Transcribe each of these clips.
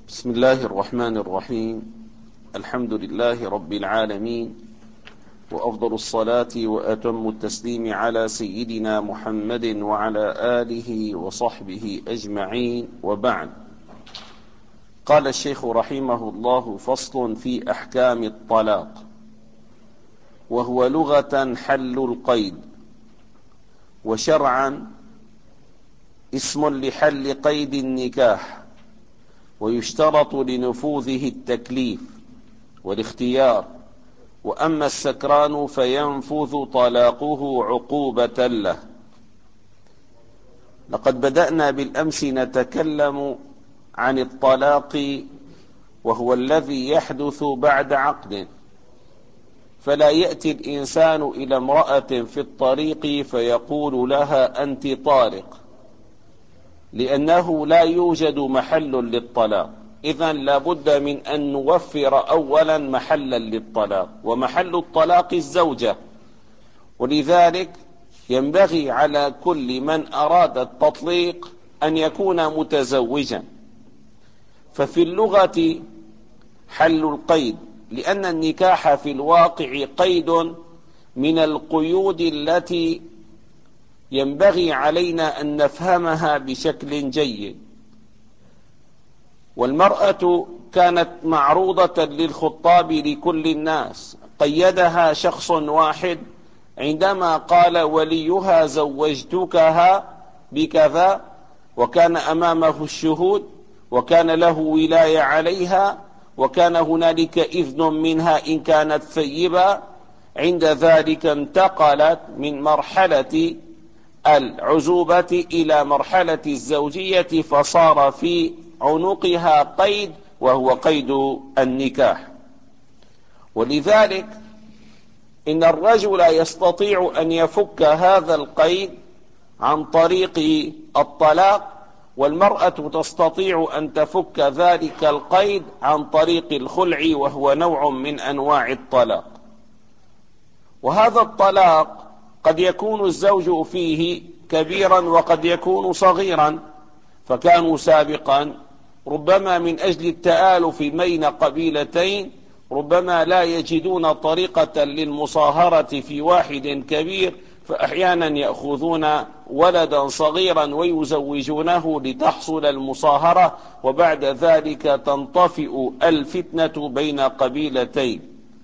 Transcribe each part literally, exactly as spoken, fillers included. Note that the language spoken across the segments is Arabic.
بسم الله الرحمن الرحيم. الحمد لله رب العالمين، وأفضل الصلاة وأتم التسليم على سيدنا محمد وعلى آله وصحبه أجمعين، وبعد. قال الشيخ رحمه الله: فصل في أحكام الطلاق، وهو لغة حل القيد، وشرعا اسم لحل قيد النكاح، ويشترط لنفوذه التكليف والاختيار. وأما السكران فينفذ طلاقه عقوبة له. لقد بدأنا بالأمس نتكلم عن الطلاق، وهو الذي يحدث بعد عقد، فلا يأتي الإنسان إلى امرأة في الطريق فيقول لها أنت طالق، لأنه لا يوجد محل للطلاق. إذن لابد من أن نوفر أولا محلا للطلاق، ومحل الطلاق الزوجة. ولذلك ينبغي على كل من أراد التطليق أن يكون متزوجا. ففي اللغة حل القيد، لأن النكاح في الواقع قيد من القيود التي ينبغي علينا أن نفهمها بشكل جيد. والمرأة كانت معروضة للخطاب لكل الناس، قيدها شخص واحد عندما قال وليها زوجتكها بكذا، وكان أمامه الشهود، وكان له ولاية عليها، وكان هنالك إذن منها إن كانت ثيبة. عند ذلك انتقلت من مرحلة العزوبة إلى مرحلة الزوجية، فصار في عنقها قيد، وهو قيد النكاح. ولذلك إن الرجل يستطيع أن يفك هذا القيد عن طريق الطلاق، والمرأة تستطيع أن تفك ذلك القيد عن طريق الخلع، وهو نوع من أنواع الطلاق. وهذا الطلاق قد يكون الزوج فيه كبيرا وقد يكون صغيرا، فكانوا سابقا ربما من أجل التآلف بين قبيلتين ربما لا يجدون طريقة للمصاهرة في واحد كبير، فأحيانا يأخذون ولدا صغيرا ويزوجونه لتحصل المصاهرة، وبعد ذلك تنطفئ الفتنة بين قبيلتين.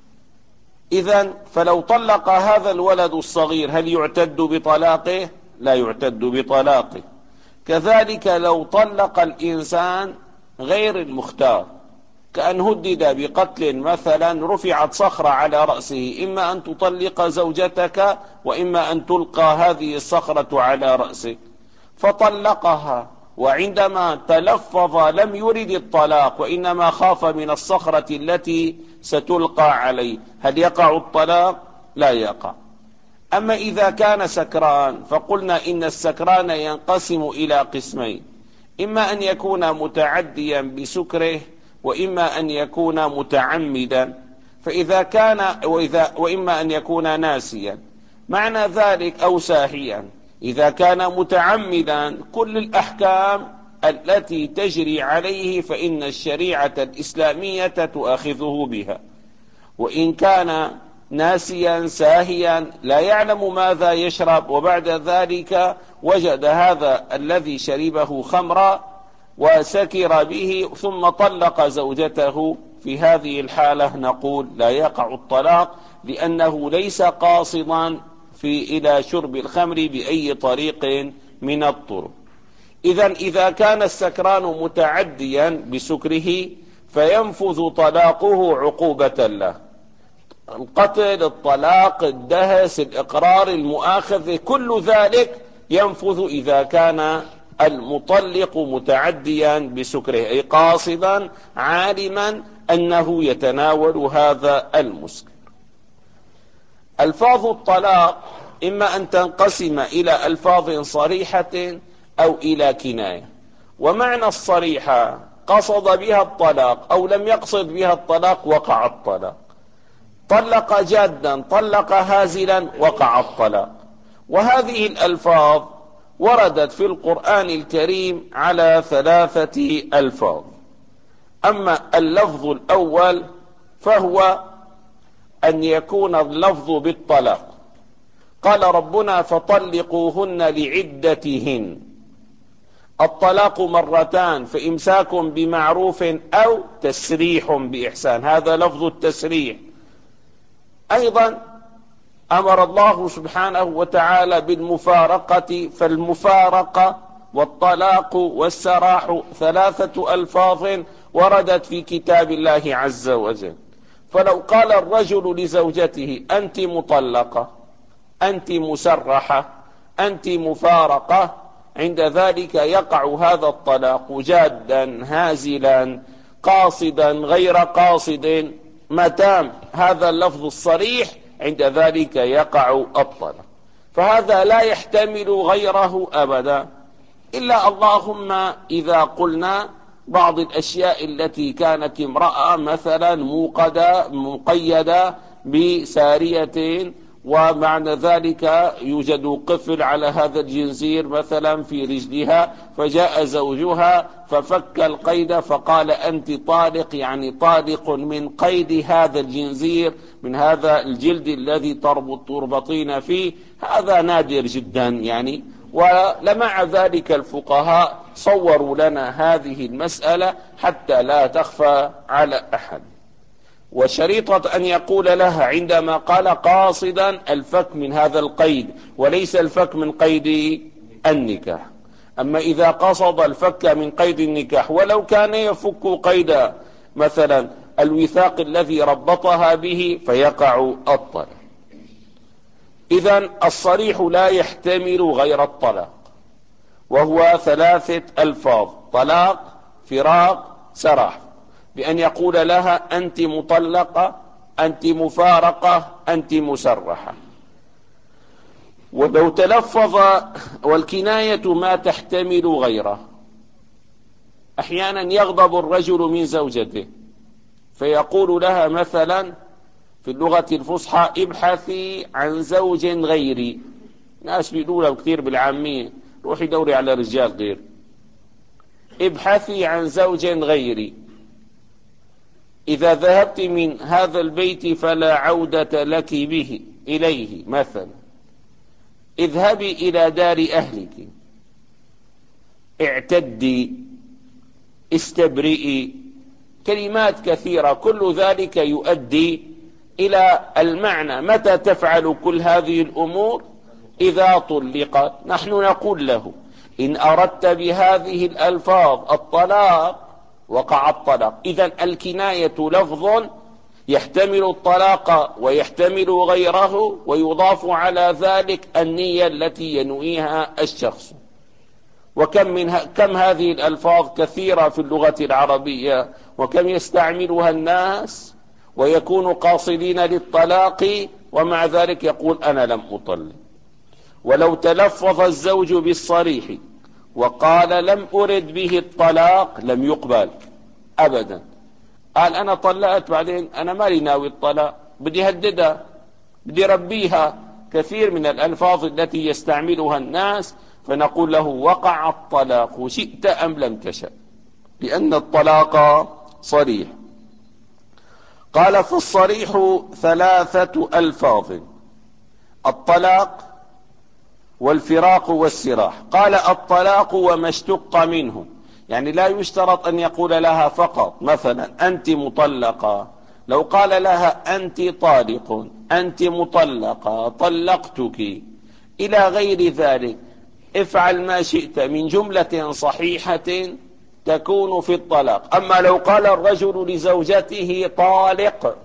إذن فلو طلق هذا الولد الصغير هل يعتد بطلاقه؟ لا يعتد بطلاقه. كذلك لو طلق الإنسان غير المختار، كأن هدد بقتل مثلا، رفعت صخرة على رأسه، إما أن تطلق زوجتك وإما أن تلقى هذه الصخرة على رأسك، فطلقها، وعندما تلفظ لم يرد الطلاق وإنما خاف من الصخرة التي ستلقى عليه، هل يقع الطلاق؟ لا يقع. أما إذا كان سكران فقلنا إن السكران ينقسم إلى قسمين: إما أن يكون متعديا بسكره، وإما أن يكون متعمدا. فإذا كان وإذا وإما أن يكون ناسيا، معنى ذلك أو ساهيا. إذا كان متعمدا كل الأحكام التي تجري عليه فإن الشريعة الإسلامية تؤاخذه بها. وإن كان ناسيا ساهيا لا يعلم ماذا يشرب، وبعد ذلك وجد هذا الذي شربه خمرا وسكر به ثم طلق زوجته، في هذه الحالة نقول لا يقع الطلاق، لأنه ليس قاصدا في إلى شرب الخمر بأي طريق من الطرق. إذن إذا كان السكران متعديا بسكره فينفذ طلاقه عقوبة له. القتل، الطلاق، الدهس، الإقرار، المؤاخذة، كل ذلك ينفذ إذا كان المطلق متعديا بسكره، أي قاصدا عالما أنه يتناول هذا المسكر. ألفاظ الطلاق إما أن تنقسم إلى ألفاظ صريحة أو إلى كناية. ومعنى الصريحة قصد بها الطلاق أو لم يقصد بها الطلاق وقع الطلاق. طلق جادا، طلق هازلا، وقع الطلاق. وهذه الألفاظ وردت في القرآن الكريم على ثلاثة ألفاظ. أما اللفظ الأول فهو أن يكون اللفظ بالطلاق. قال ربنا فطلقوهن لعدتهن. الطلاق مرتان، فإمساك بمعروف أو تسريح بإحسان، هذا لفظ التسريح. أيضا أمر الله سبحانه وتعالى بالمفارقة، فالمفارقة والطلاق والسراح ثلاثة ألفاظ وردت في كتاب الله عز وجل. فلو قال الرجل لزوجته أنت مطلقة، أنت مسرحة، أنت مفارقة، عند ذلك يقع هذا الطلاق جادا هازلا قاصدا غير قاصد، متى هذا اللفظ الصريح عند ذلك يقع الطلاق. فهذا لا يحتمل غيره أبدا، إلا اللهم إذا قلنا بعض الأشياء التي كانت امرأة مثلا موقدة مقيدة بسارية، ومعنى ذلك يوجد قفل على هذا الجنزير مثلا في رجلها، فجاء زوجها ففك القيد فقال أنت طالق، يعني طالق من قيد هذا الجنزير من هذا الجلد الذي تربط تربطين فيه. هذا نادر جدا يعني، ولمع ذلك الفقهاء صوروا لنا هذه المسألة حتى لا تخفى على أحد. وشريطة أن يقول لها عندما قال قاصدا الفك من هذا القيد وليس الفك من قيد النكاح. أما إذا قصد الفك من قيد النكاح ولو كان يفك قيد مثلا الوثاق الذي ربطها به فيقع الطلاق. إذن الصريح لا يحتمل غير الطلاق، وهو ثلاثة ألفاظ: طلاق، فراق، سراح، بأن يقول لها أنت مطلقة، أنت مفارقة، أنت مسرحة. ولو تلفظ، والكناية ما تحتمل غيره. أحيانا يغضب الرجل من زوجته فيقول لها مثلا في اللغة الفصحى ابحثي عن زوج غيري. ناس بيقولوا كثير بالعامية روحي دوري على رجال غير. ابحثي عن زوج غيري، إذا ذهبت من هذا البيت فلا عودة لك به إليه مثلا. اذهبي إلى دار أهلك، اعتدي، استبرئي، كلمات كثيرة، كل ذلك يؤدي إلى المعنى. متى تفعل كل هذه الأمور؟ إذا طلقت. نحن نقول له إن أردت بهذه الألفاظ الطلاق وقع الطلاق. إذن الكناية لفظ يحتمل الطلاق ويحتمل غيره، ويضاف على ذلك النية التي ينويها الشخص. وكم من ه... كم هذه الألفاظ كثيرة في اللغة العربية، وكم يستعملها الناس ويكون قاصدين للطلاق ومع ذلك يقول أنا لم أطلق. ولو تلفظ الزوج بالصريح وقال لم أرد به الطلاق لم يقبل أبدا. قال أنا طلقت بعدين أنا مالي ناوي الطلاق، بدي هددها، بدي ربيها. كثير من الألفاظ التي يستعملها الناس، فنقول له وقع الطلاق شئت أم لم تشأ، لأن الطلاق صريح. قال فالصريح ثلاثة ألفاظ: الطلاق والفراق والسراح. قال الطلاق وما اشتق منه، يعني لا يشترط أن يقول لها فقط مثلا أنت مطلقة. لو قال لها أنت طالق، أنت مطلقة، طلقتك، إلى غير ذلك، افعل ما شئت من جملة صحيحة تكون في الطلاق. أما لو قال الرجل لزوجته طالق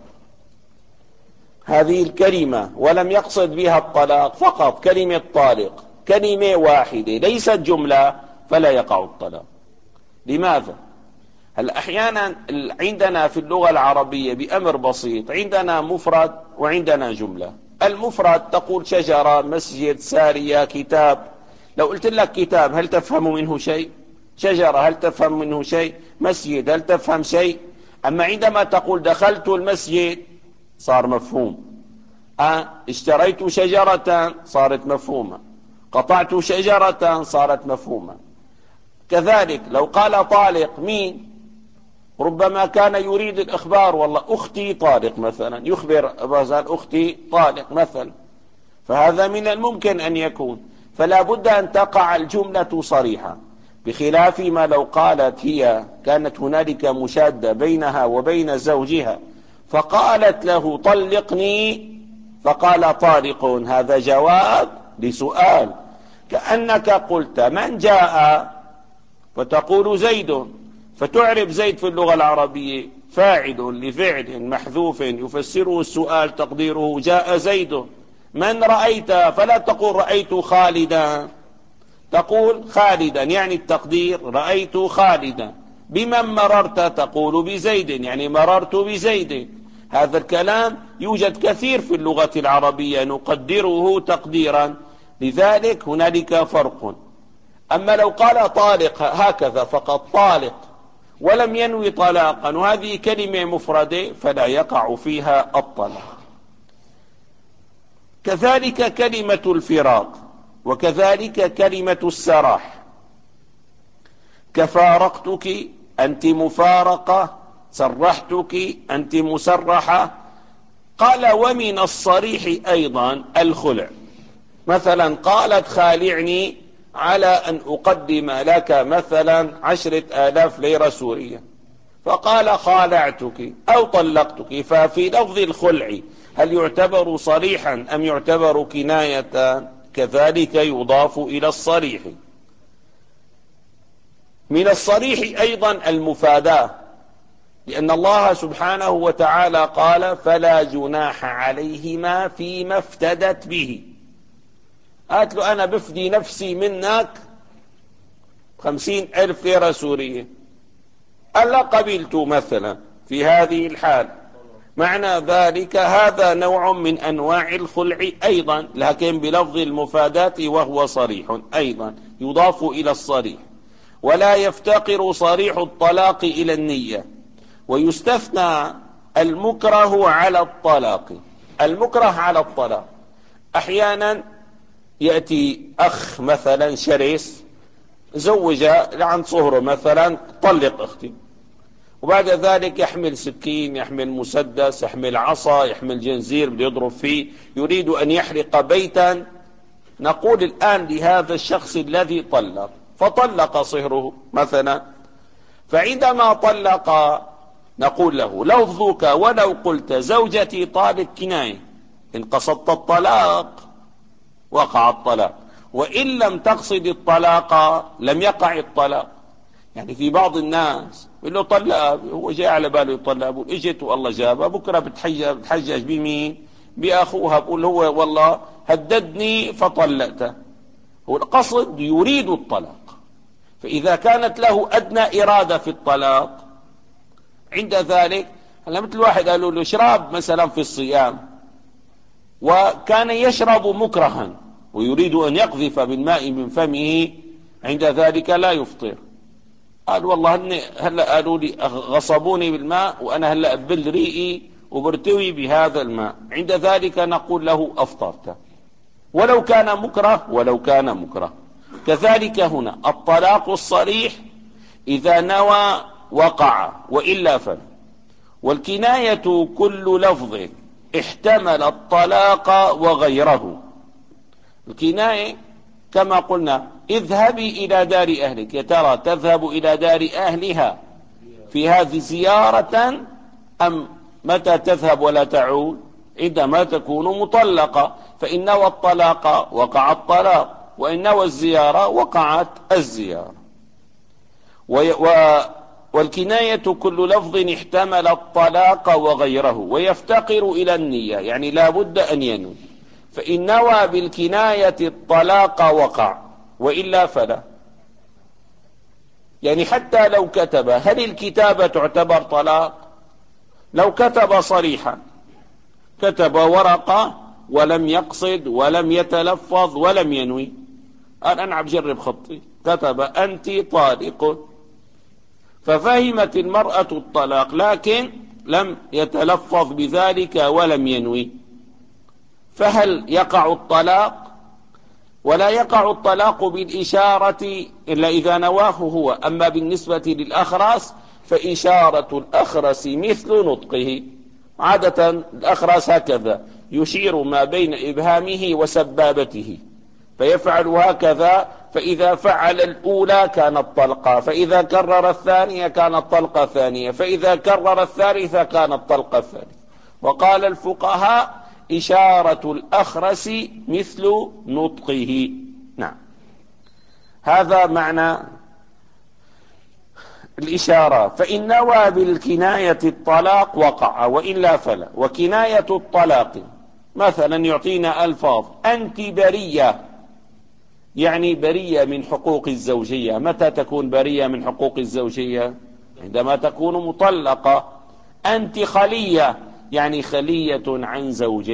هذه الكلمة ولم يقصد بها الطلاق، فقط كلمة طالق، كلمة واحدة ليست جملة، فلا يقع الطلاق. لماذا؟ هل أحيانا عندنا في اللغة العربية بأمر بسيط، عندنا مفرد وعندنا جملة. المفرد تقول شجرة، مسجد، سارية، كتاب. لو قلت لك كتاب هل تفهم منه شيء؟ شجرة هل تفهم منه شيء؟ مسجد هل تفهم شيء؟ أما عندما تقول دخلت المسجد صار مفهوم. أه اشتريت شجرة صارت مفهومة، قطعت شجرة صارت مفهومة. كذلك لو قال طالق مين ربما كان يريد الإخبار، والله أختي طارق مثلا، يخبر أختي طارق مثلا، فهذا من الممكن أن يكون. فلا بد أن تقع الجملة صريحة، بخلاف ما لو قالت هي كانت هنالك مشادة بينها وبين زوجها فقالت له طلقني فقال طارق، هذا جواب لسؤال، كأنك قلت من جاء فتقول زيد، فتعرب زيد في اللغة العربية فاعل لفعل محذوف يفسره السؤال تقديره جاء زيد. من رأيت فلا تقول رأيت خالدا، تقول خالدا يعني التقدير رأيت خالدا. بمن مررت تقول بزيد يعني مررت بزيد. هذا الكلام يوجد كثير في اللغة العربية نقدره تقديرا، لذلك هنالك فرق. أما لو قال طالق هكذا فقط طالق ولم ينوي طلاقا وهذه كلمة مفردة فلا يقع فيها الطلاق. كذلك كلمة الفراق، وكذلك كلمة السراح، كفارقتك أنت مفارقة، سرحتك أنت مسرحة. قال ومن الصريح أيضا الخلع، مثلا قالت خالعني على أن أقدم لك مثلا عشرة آلاف ليرة سورية، فقال خالعتك أو طلقتك، ففي لفظ الخلع هل يعتبر صريحا أم يعتبر كناية؟ كذلك يضاف إلى الصريح. من الصريح أيضا المفاداة، لأن الله سبحانه وتعالى قال فلا جناح عليهما فيما افتدت به. قالت له أنا بفدي نفسي منك خمسين ألف ليرة سورية، ألا قبلت مثلا في هذه الحال، معنى ذلك هذا نوع من أنواع الخلع أيضا، لكن بلفظ المفاداة وهو صريح أيضا يضاف إلى الصريح. ولا يفتقر صريح الطلاق إلى النية، ويستثنى المكره على الطلاق. المكره على الطلاق أحيانا يأتي أخ مثلا شرس زوج عن صهره مثلا طلق أختي، وبعد ذلك يحمل سكين، يحمل مسدس، يحمل عصا، يحمل جنزير بده يضرب فيه، يريد أن يحرق بيتا. نقول الآن لهذا الشخص الذي طلق فطلق صهره مثلا، فعندما طلق نقول له لفظك ولو قلت زوجتي طالق كناية، إن قصدت الطلاق وقع الطلاق، وإن لم تقصد الطلاق لم يقع الطلاق. يعني في بعض الناس يقول له طلق، هو جاي على باله يطلق، بقول اجت والله جابها، بكره بتحجج بتحجج بمين؟ باخوها، بقول هو والله هددني فطلقته، هو القصد يريد الطلاق. فإذا كانت له أدنى إرادة في الطلاق عند ذلك، هلا مثل واحد قالوا له اشرب مثلا في الصيام وكان يشرب مكرها ويريد أن يقذف بالماء من فمه، عند ذلك لا يفطر. قال والله هلا قالوا لي غصبوني بالماء وأنا هلا أبل ريقي وبرتوي بهذا الماء، عند ذلك نقول له أفطرت ولو كان مكره، ولو كان مكره. كذلك هنا الطلاق الصريح إذا نوى وقع وإلا فلا. والكناية كل لفظ احتمل الطلاق وغيره. الكناية كما قلنا اذهبي إلى دار أهلك، يا ترى تذهب إلى دار أهلها في هذه زيارة أم متى تذهب ولا تعود؟ عندما تكون مطلقة، فإن نوى الطلاق وقع الطلاق، وإن نوى الزيارة وقعت الزيارة. والكناية كل لفظ احتمل الطلاق وغيره ويفتقر إلى النية، يعني لا بد أن ينوي، فإن نوى بالكناية الطلاق وقع وإلا فلا. يعني حتى لو كتب، هل الكتابة تعتبر طلاق؟ لو كتب صريحا، كتب ورقة ولم يقصد ولم يتلفظ ولم ينوي، أنا عم بجرب خطي، كتب أنت طالق، ففهمت المرأة الطلاق لكن لم يتلفظ بذلك ولم ينوي، فهل يقع الطلاق؟ ولا يقع الطلاق بالإشارة إلا إذا نواه هو. أما بالنسبة للأخرس فإشارة الأخرس مثل نطقه. عادة الأخرس هكذا يشير ما بين إبهامه وسبابته، فيفعل هكذا، فإذا فعل الأولى كانت طلقة، فإذا كرر الثانية كانت طلقة ثانية، فإذا كرر الثالثة كانت طلقة ثالثة. وقال الفقهاء إشارة الأخرس مثل نطقه. نعم، هذا معنى الإشارة. فإن نوى بالكناية الطلاق وقع، وإلا فلا. وكناية الطلاق مثلا يعطينا ألفاظ: أنت برية، يعني برية من حقوق الزوجية. متى تكون برية من حقوق الزوجية؟ عندما تكون مطلقة. أنت خلية، يعني خلية عن زوج،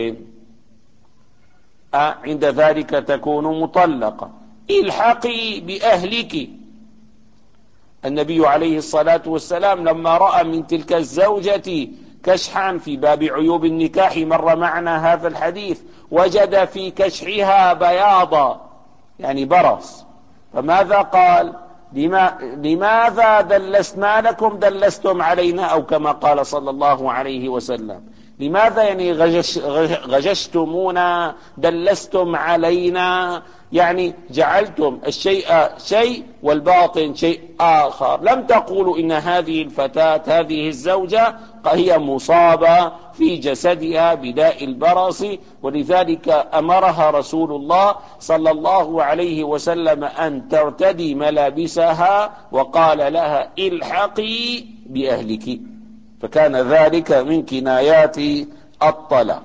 عند ذلك تكون مطلقة. الحقي بأهلك. النبي عليه الصلاة والسلام لما رأى من تلك الزوجة كشحا في باب عيوب النكاح، مر معنا هذا الحديث، وجد في كشحها بياضا، يعني برص، فماذا قال؟ لما لماذا دلست ما لكم دلستم علينا، أو كما قال صلى الله عليه وسلم: لماذا يعني غجش غجشتمونا، دلستم علينا، يعني جعلتم الشيء شيء والباطن شيء آخر. لم تقولوا إن هذه الفتاة هذه الزوجة هي مصابة في جسدها بداء البرص، ولذلك أمرها رسول الله صلى الله عليه وسلم أن ترتدي ملابسها، وقال لها: الحقي بأهلك. فكان ذلك من كنايات الطلاق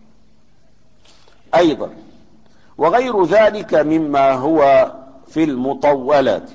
أيضا، وغير ذلك مما هو في المطولات.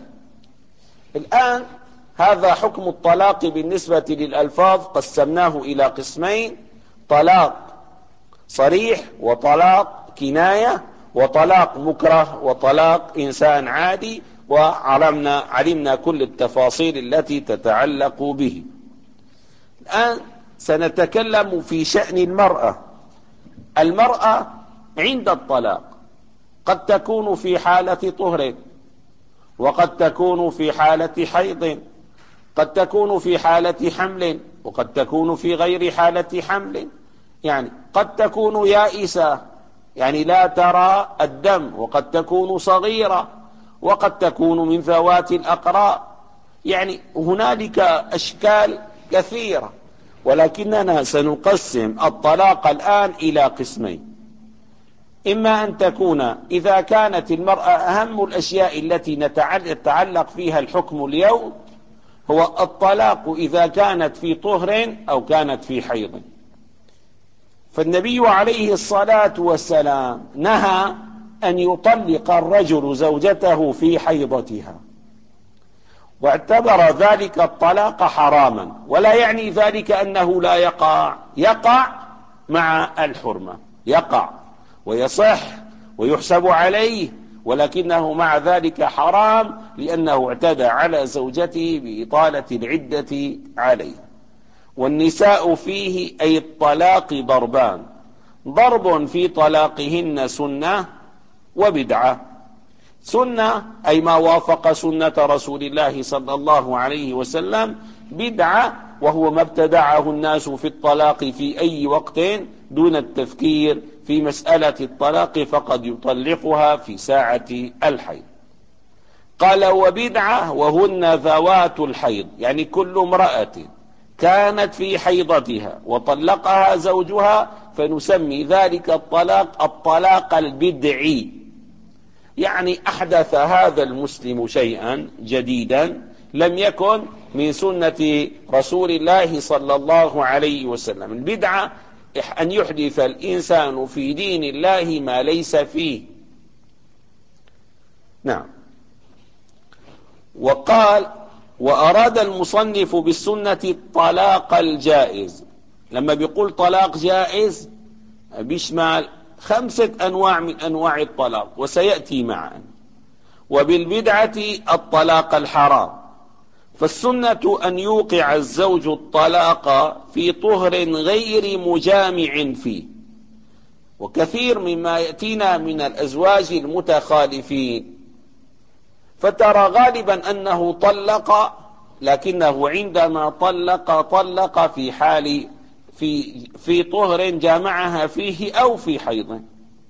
الآن هذا حكم الطلاق بالنسبة للألفاظ، قسمناه إلى قسمين: طلاق صريح، وطلاق كناية، وطلاق مكره، وطلاق إنسان عادي، وعلمنا علمنا كل التفاصيل التي تتعلق به. الآن سنتكلم في شأن المرأة. المرأة عند الطلاق قد تكون في حالة طهر، وقد تكون في حالة حيض، قد تكون في حالة حمل، وقد تكون في غير حالة حمل. يعني قد تكون يائسة، يعني لا ترى الدم، وقد تكون صغيرة، وقد تكون من ذوات الأقراء. يعني هنالك أشكال كثيرة، ولكننا سنقسم الطلاق الآن إلى قسمين: إما أن تكون إذا كانت المرأة أهم الأشياء التي نتعلق فيها الحكم اليوم هو الطلاق إذا كانت في طهر أو كانت في حيض. فالنبي عليه الصلاة والسلام نهى أن يطلق الرجل زوجته في حيضتها، واعتبر ذلك الطلاق حراما. ولا يعني ذلك أنه لا يقع، يقع مع الحرمة، يقع ويصح ويحسب عليه، ولكنه مع ذلك حرام، لأنه اعتدى على زوجته بإطالة العدة عليه. والنساء فيه أي الطلاق ضربان: ضرب في طلاقهن سنة وبدعة. سنة أي ما وافق سنة رسول الله صلى الله عليه وسلم. بدعة وهو ما ابتدعه الناس في الطلاق في أي وقت دون التفكير في مسألة الطلاق، فقد يطلقها في ساعة الحيض. قال: وبدعة وهن ذوات الحيض، يعني كل امرأة كانت في حيضتها وطلقها زوجها، فنسمي ذلك الطلاق الطلاق البدعي. يعني أحدث هذا المسلم شيئا جديدا لم يكن من سنة رسول الله صلى الله عليه وسلم. البدعة أن يحدث الإنسان في دين الله ما ليس فيه. نعم. وقال: وأراد المصنف بالسنة الطلاق الجائز. لما بيقول طلاق جائز بيشمل خمسة أنواع من أنواع الطلاق، وسيأتي معا. وبالبدعة الطلاق الحرام. فالسنة أن يوقع الزوج الطلاق في طهر غير مجامع فيه. وكثير مما يأتينا من الأزواج المتخالفين فترى غالبا أنه طلق لكنه عندما طلق طلق في حال في في طهر جامعها فيه أو في حيض.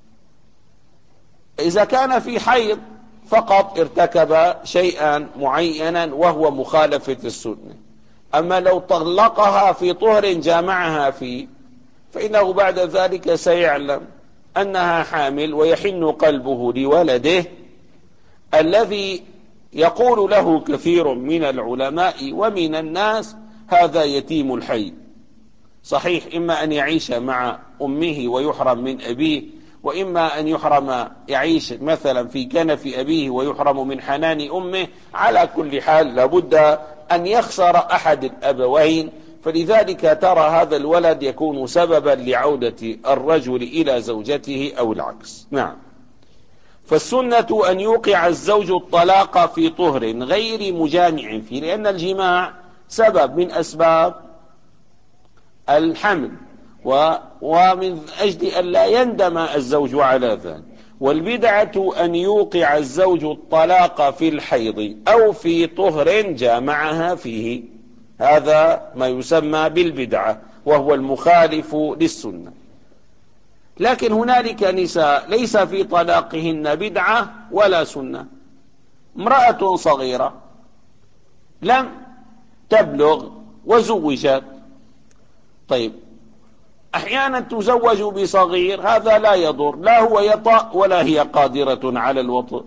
إذا كان في حيض فقط ارتكب شيئا معينا وهو مخالفة السنة. أما لو طلقها في طهر جامعها فيه فإنه بعد ذلك سيعلم أنها حامل، ويحن قلبه لولده الذي يقول له كثير من العلماء ومن الناس هذا يتيم الحي. صحيح، إما أن يعيش مع أمه ويحرم من أبيه، وإما أن يحرم يعيش مثلا في كنف أبيه ويحرم من حنان أمه. على كل حال لابد أن يخسر أحد الأبوين، فلذلك ترى هذا الولد يكون سببا لعودة الرجل إلى زوجته أو العكس. نعم. فالسنة أن يوقع الزوج الطلاق في طهر غير مجامع فيه، لأن الجماع سبب من أسباب الحمل، ومن أجل أن لا يندم الزوج على ذلك. والبدعة أن يوقع الزوج الطلاق في الحيض أو في طهر جامعها فيه، هذا ما يسمى بالبدعة وهو المخالف للسنة. لكن هنالك نساء ليس في طلاقهن بدعة ولا سنة. امرأة صغيرة لم تبلغ وزوجت، طيب أحيانا تزوج بصغير، هذا لا يضر، لا هو يطأ ولا هي قادرة على الوطء،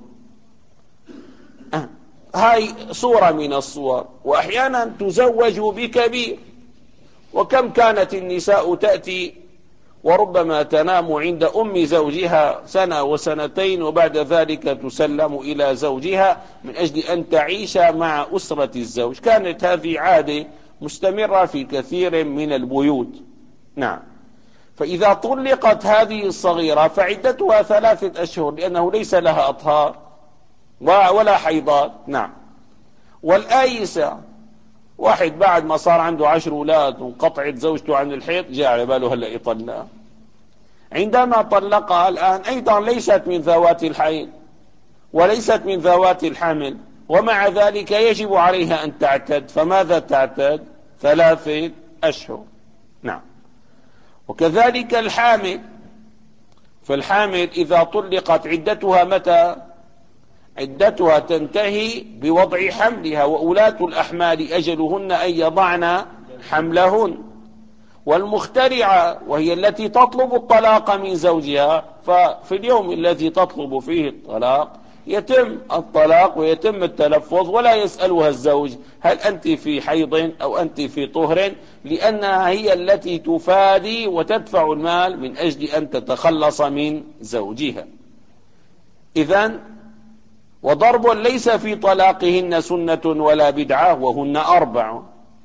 هاي صورة من الصور. وأحيانا تزوج بكبير، وكم كانت النساء تأتي وربما تنام عند أم زوجها سنة وسنتين وبعد ذلك تسلم إلى زوجها من أجل أن تعيش مع أسرة الزوج. كانت هذه عادة مستمرة في كثير من البيوت. نعم. فإذا طلقت هذه الصغيرة فعدتها ثلاثة أشهر، لأنه ليس لها أطهار ولا حيضات. نعم. والآيسة، واحد بعد ما صار عنده عشر أولاد وانقطعت زوجته عن الحيض جاء على باله هلا يطلقها، عندما طلقها الآن أيضا ليست من ذوات الحيض وليست من ذوات الحمل، ومع ذلك يجب عليها أن تعتد. فماذا تعتد؟ ثلاثة أشهر. نعم. وكذلك الحامل، فالحامل إذا طلقت عدتها متى؟ عدتها تنتهي بوضع حملها، وأولاة الأحمال أجلهن أن يضعن حملهن. والمخترعة وهي التي تطلب الطلاق من زوجها، ففي اليوم الذي تطلب فيه الطلاق يتم الطلاق ويتم التلفظ، ولا يسألها الزوج هل أنت في حيض أو أنت في طهر، لأنها هي التي تفادي وتدفع المال من أجل أن تتخلص من زوجها. إذن وضرب ليس في طلاقهن سنة ولا بدعة، وهن أربع: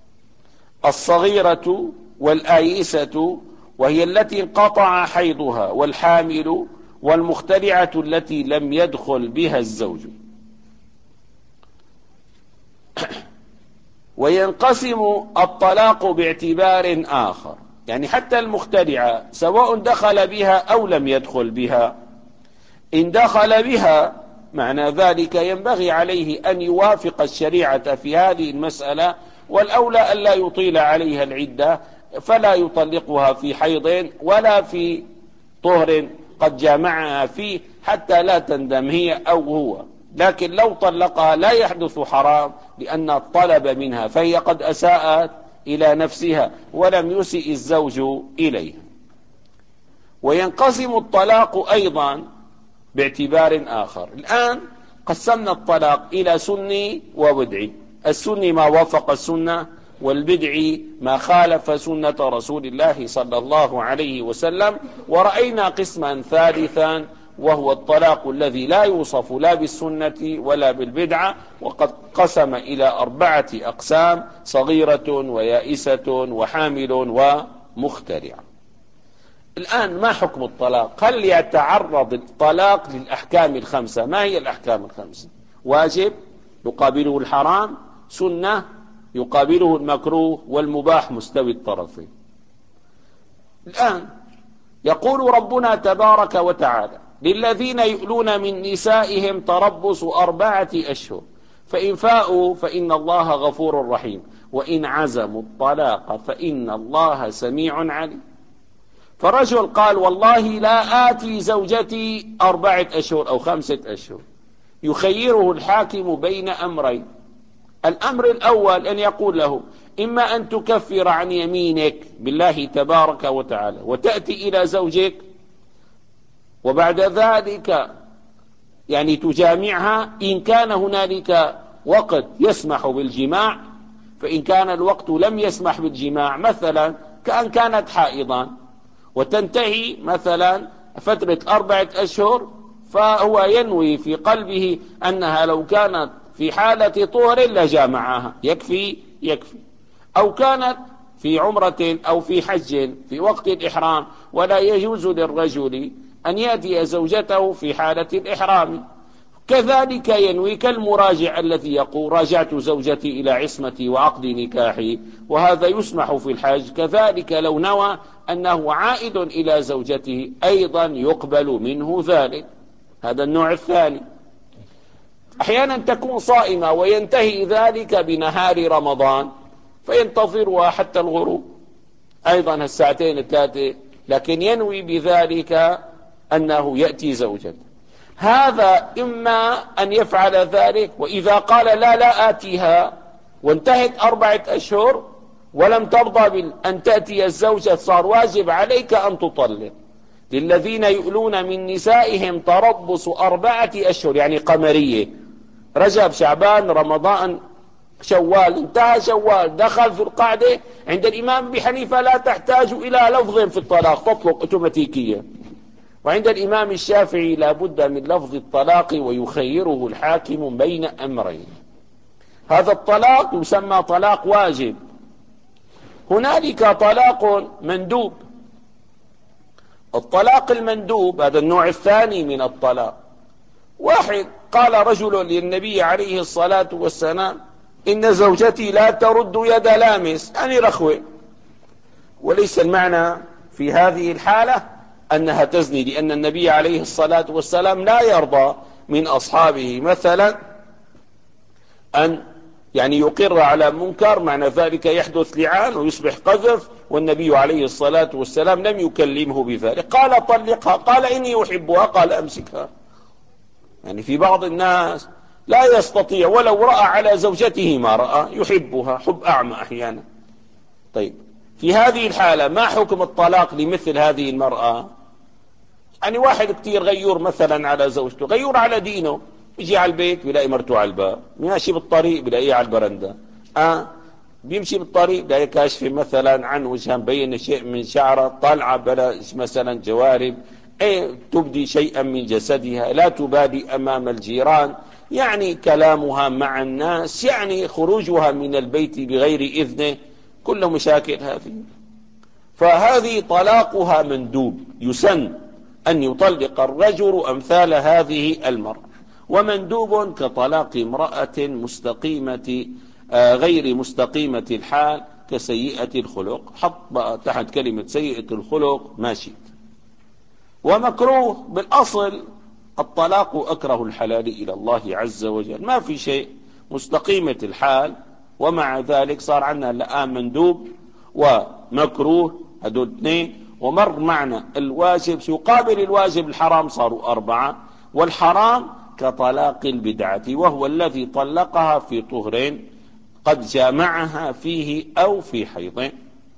الصغيرة والآيسة وهي التي انقطع حيضها، والحامل، والمخترعة التي لم يدخل بها الزوج. وينقسم الطلاق باعتبار آخر، يعني حتى المخترعة سواء دخل بها أو لم يدخل بها. إن دخل بها معنى ذلك ينبغي عليه أن يوافق الشريعة في هذه المسألة، والأولى أن لا يطيل عليها العدة، فلا يطلقها في حيض ولا في طهر قد جامعها فيه حتى لا تندم هي أو هو. لكن لو طلقها لا يحدث حرام، لأن الطلب منها، فهي قد أساءت إلى نفسها ولم يسئ الزوج إليها. وينقسم الطلاق أيضا باعتبار آخر. الآن قسمنا الطلاق إلى سني وبدعي. السني ما وافق السنة، والبدعي ما خالف سنة رسول الله صلى الله عليه وسلم. ورأينا قسما ثالثا وهو الطلاق الذي لا يوصف لا بالسنة ولا بالبدعة، وقد قسم إلى أربعة أقسام: صغيرة ويائسة وحامل ومخترع. الآن ما حكم الطلاق؟ هل يتعرض الطلاق للأحكام الخمسة؟ ما هي الأحكام الخمسة؟ واجب يقابله الحرام، سنة يقابله المكروه، والمباح مستوي الطرفين. الآن يقول ربنا تبارك وتعالى: للذين يؤلون من نسائهم تربص أربعة أشهر فإن فاءوا فإن الله غفور رحيم، وإن عزموا الطلاق فإن الله سميع عليم. فرجل قال والله لا آتي زوجتي أربعة أشهر أو خمسة أشهر، يخيره الحاكم بين أمرين. الأمر الأول أن يقول له إما أن تكفر عن يمينك بالله تبارك وتعالى وتأتي إلى زوجك وبعد ذلك يعني تجامعها إن كان هنالك وقت يسمح بالجماع، فإن كان الوقت لم يسمح بالجماع مثلا كأن كانت حائضا وتنتهي مثلا فترة أربعة أشهر، فهو ينوي في قلبه أنها لو كانت في حالة طهر لجامعها، يكفي يكفي. أو كانت في عمرة أو في حج في وقت الإحرام، ولا يجوز للرجل أن يأتي زوجته في حالة الإحرام، كذلك ينوي كالمراجع الذي يقول راجعت زوجتي إلى عصمتي وعقد نكاحي، وهذا يسمح في الحج. كذلك لو نوى أنه عائد إلى زوجته أيضا يقبل منه ذلك. هذا النوع الثاني. أحيانا تكون صائمة وينتهي ذلك بنهار رمضان فينتظرها حتى الغروب أيضا الساعتين الثلاثة، لكن ينوي بذلك أنه يأتي زوجته. هذا إما أن يفعل ذلك، وإذا قال لا لا آتيها وانتهت أربعة أشهر ولم ترضى أن تأتي الزوجة صار واجب عليك أن تطلق. للذين يؤلون من نسائهم تربص أربعة أشهر يعني قمرية، رجب شعبان رمضان شوال، انتهى شوال دخل في القعدة، عند الإمام أبي حنيفة لا تحتاج إلى لفظ في الطلاق، تطلق اوتوماتيكيا. وعند الإمام الشافعي لا بد من لفظ الطلاق ويخيره الحاكم بين أمرين. هذا الطلاق يسمى طلاق واجب. هنالك طلاق مندوب. الطلاق المندوب هذا النوع الثاني من الطلاق. واحد قال رجل للنبي عليه الصلاة والسلام إن زوجتي لا ترد يد لامس، يعني رخوة، وليس المعنى في هذه الحالة أنها تزني، لأن النبي عليه الصلاة والسلام لا يرضى من أصحابه مثلا أن يعني يقر على منكر، معنى ذلك يحدث لعان ويصبح قذف، والنبي عليه الصلاة والسلام لم يكلمه بذلك. قال طلقها، قال إني أحبها، قال أمسكها. يعني في بعض الناس لا يستطيع ولو رأى على زوجته ما رأى، يحبها حب أعمى أحيانا. طيب في هذه الحالة ما حكم الطلاق لمثل هذه المرأة؟ يعني واحد كتير غيور مثلا على زوجته، غيور على دينه، يجي على البيت بيلاقي مرته على الباب، ماشي بالطريق بيلاقيها على البرندة، آه بيمشي بالطريق بيلاقي كاشفة مثلا عن وجهها مبين شيء من شعره، طالعة بلا مثلا جوارب، ايه تبدي شيئا من جسدها، لا تبادي امام الجيران، يعني كلامها مع الناس، يعني خروجها من البيت بغير اذنه، كل مشاكل هذه. فهذه طلاقها مندوب، يسن أن يطلق الرجل أمثال هذه المرأة. ومندوب كطلاق امرأة مستقيمة آه غير مستقيمة الحال كسيئة الخلق، حط بقى تحت كلمة سيئة الخلق ما شئت. ومكروه بالأصل الطلاق أكره الحلال إلى الله عز وجل، ما في شيء مستقيمة الحال، ومع ذلك صار عندنا الآن مندوب ومكروه، هدول اثنين. ومر معنا الواجب يقابل الواجب الحرام، صاروا أربعة. والحرام كطلاق البدعة، وهو الذي طلقها في طهر قد جامعها فيه أو في حيض.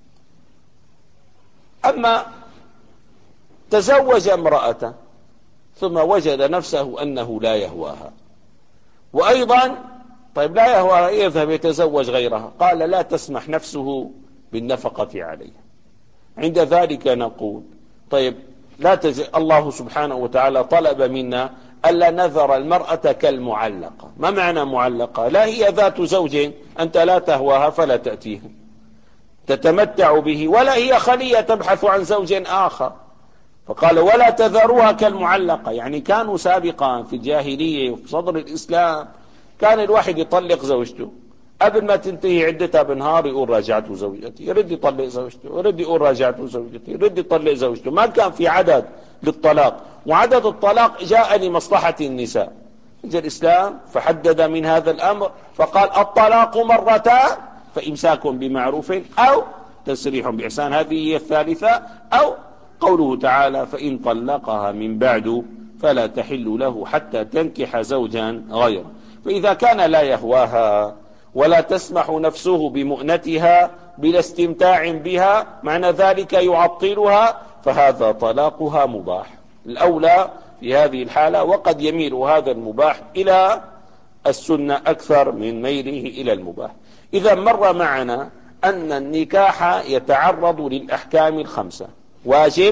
أما تزوج امرأة ثم وجد نفسه أنه لا يهواها، وأيضا طيب لا يهواها يذهب يتزوج غيرها، قال لا تسمح نفسه بالنفقة عليها. عند ذلك نقول طيب لا تز... الله سبحانه وتعالى طلب منا ألا نذر المرأة كالمعلقة. ما معنى معلقة؟ لا هي ذات زوج أنت لا تهواها فلا تأتيها تتمتع به، ولا هي خلية تبحث عن زوج آخر. فقال ولا تذروها كالمعلقة. يعني كانوا سابقا في الجاهلية وفي صدر الإسلام كان الواحد يطلق زوجته قبل ما تنتهي عدتها بنهار يقول راجعت زوجتي، يرد يطلق زوجته، يرد يقول راجعت زوجتي، يرد يطلق زوجته. ما كان في عدد للطلاق، وعدد الطلاق جاء لمصلحة النساء. جاء الإسلام فحدد من هذا الأمر فقال الطلاق مرتان فإمساك بمعروف أو تسريح بإحسان، هذه هي الثالثة. أو قوله تعالى فإن طلقها من بعد فلا تحل له حتى تنكح زوجا غيره. فإذا كان لا يهواها ولا تسمح نفسه بمؤنتها بلا استمتاع بها، معنى ذلك يعطلها، فهذا طلاقها مباح الأولى في هذه الحالة. وقد يميل هذا المباح إلى السنة أكثر من ميله إلى المباح. إذا مر معنا أن النكاح يتعرض للأحكام الخمسة: واجب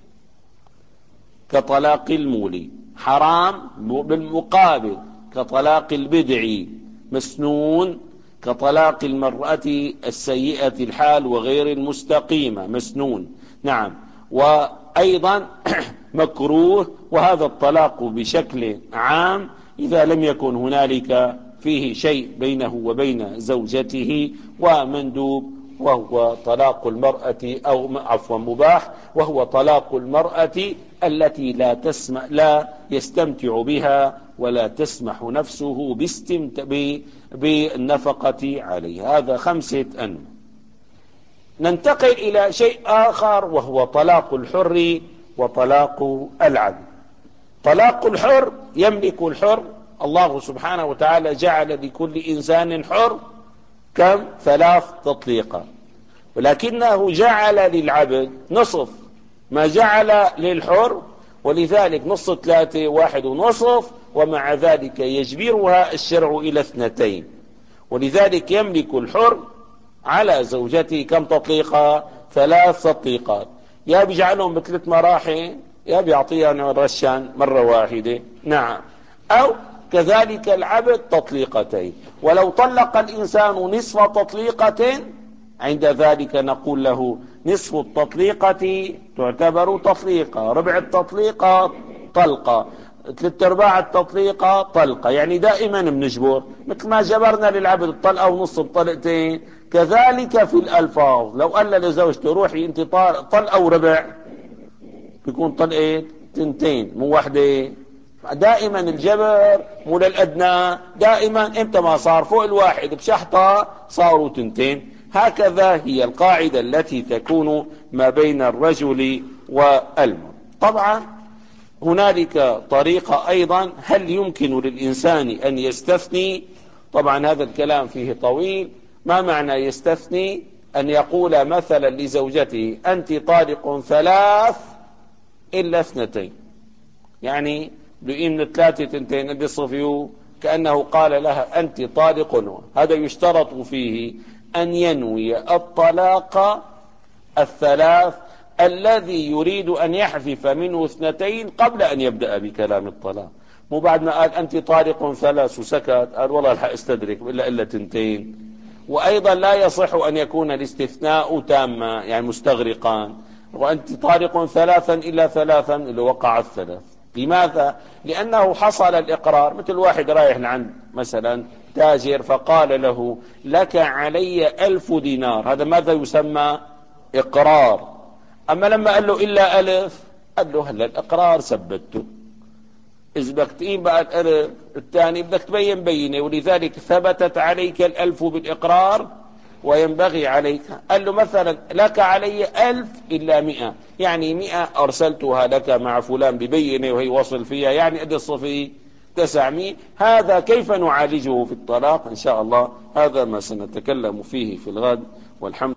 كطلاق المولي، حرام بالمقابل كطلاق البدع، مسنون كطلاق المرأة السيئة الحال وغير المستقيمة، مسنون نعم، وأيضا مكروه، وهذا الطلاق بشكل عام إذا لم يكن هنالك فيه شيء بينه وبين زوجته، ومندوب وهو طلاق المرأة أو عفوا مباح وهو طلاق المرأة التي لا تسمع لا يستمتع بها ولا تسمح نفسه باستمتع بالنفقة عليها. هذا خمسة أنواع. ننتقل إلى شيء آخر وهو طلاق الحر وطلاق العبد. طلاق الحر يملك الحر، الله سبحانه وتعالى جعل لكل إنسان حر كم؟ ثلاث تطليقات، ولكنه جعل للعبد نصف ما جعل للحر، ولذلك نص ثلاثة واحد ونصف، ومع ذلك يجبرها الشرع إلى اثنتين. ولذلك يملك الحر على زوجته كم تطليقة؟ ثلاث تطليقات، يا بيجعلهم بثلاث مراحل يا بيعطيها رشان مرة واحدة نعم، أو كذلك العبد تطليقتين. ولو طلق الإنسان نصف تطليقة عند ذلك نقول له نصف التطليقة تعتبر تطليقة، ربع التطليقة طلقة، ثلاث ارباع التطليقة طلقة، يعني دائما بنجبر مثل ما جبرنا للعبد الطلقة ونص الطلقتين. كذلك في الألفاظ، لو قال لزوجته روحي انت طلقة وربع بيكون طلقة تنتين مو واحدة. دائما الجبر مو للأدنى، دائما امتى ما صار فوق الواحد بشحطة صاروا تنتين. هكذا هي القاعدة التي تكون ما بين الرجل والمرأة. طبعا هنالك طريقة أيضا، هل يمكن للإنسان أن يستثني؟ طبعا هذا الكلام فيه طويل. ما معنى يستثني؟ أن يقول مثلا لزوجته أنت طالق ثلاث إلا اثنتين، يعني بإن ثلاثة تنتين اللي صفيوا كأنه قال لها أنت طالق. هذا يشترط فيه أن ينوي الطلاق الثلاث الذي يريد أن يحذف منه اثنتين قبل أن يبدأ بكلام الطلاق، مو بعد ما قال أنت طالق ثلاث وسكت قال والله الحق استدرك إلا إلا تنتين. وأيضا لا يصح أن يكون الاستثناء تاما يعني مستغرقا، وأنت طالق ثلاثا إلا ثلاثا اللي وقع الثلاث. لماذا؟ لأنه حصل الإقرار. مثل واحد رايح لعند مثلا تاجر فقال له لك علي ألف دينار، هذا ماذا يسمى؟ إقرار. أما لما قال له إلا ألف قال له هلا الإقرار ثبته، إذا بدك تقيم بقى الألف الثاني بدك تبين بينه، ولذلك ثبتت عليك الألف بالإقرار وينبغي عليك. قال له مثلا لك علي ألف إلا مئة، يعني مئة أرسلتها لك مع فلان ببينة وهي وصل فيها، يعني قد الصفي تسعمائة. هذا كيف نعالجه في الطلاق؟ إن شاء الله هذا ما سنتكلم فيه في الغد، والحمد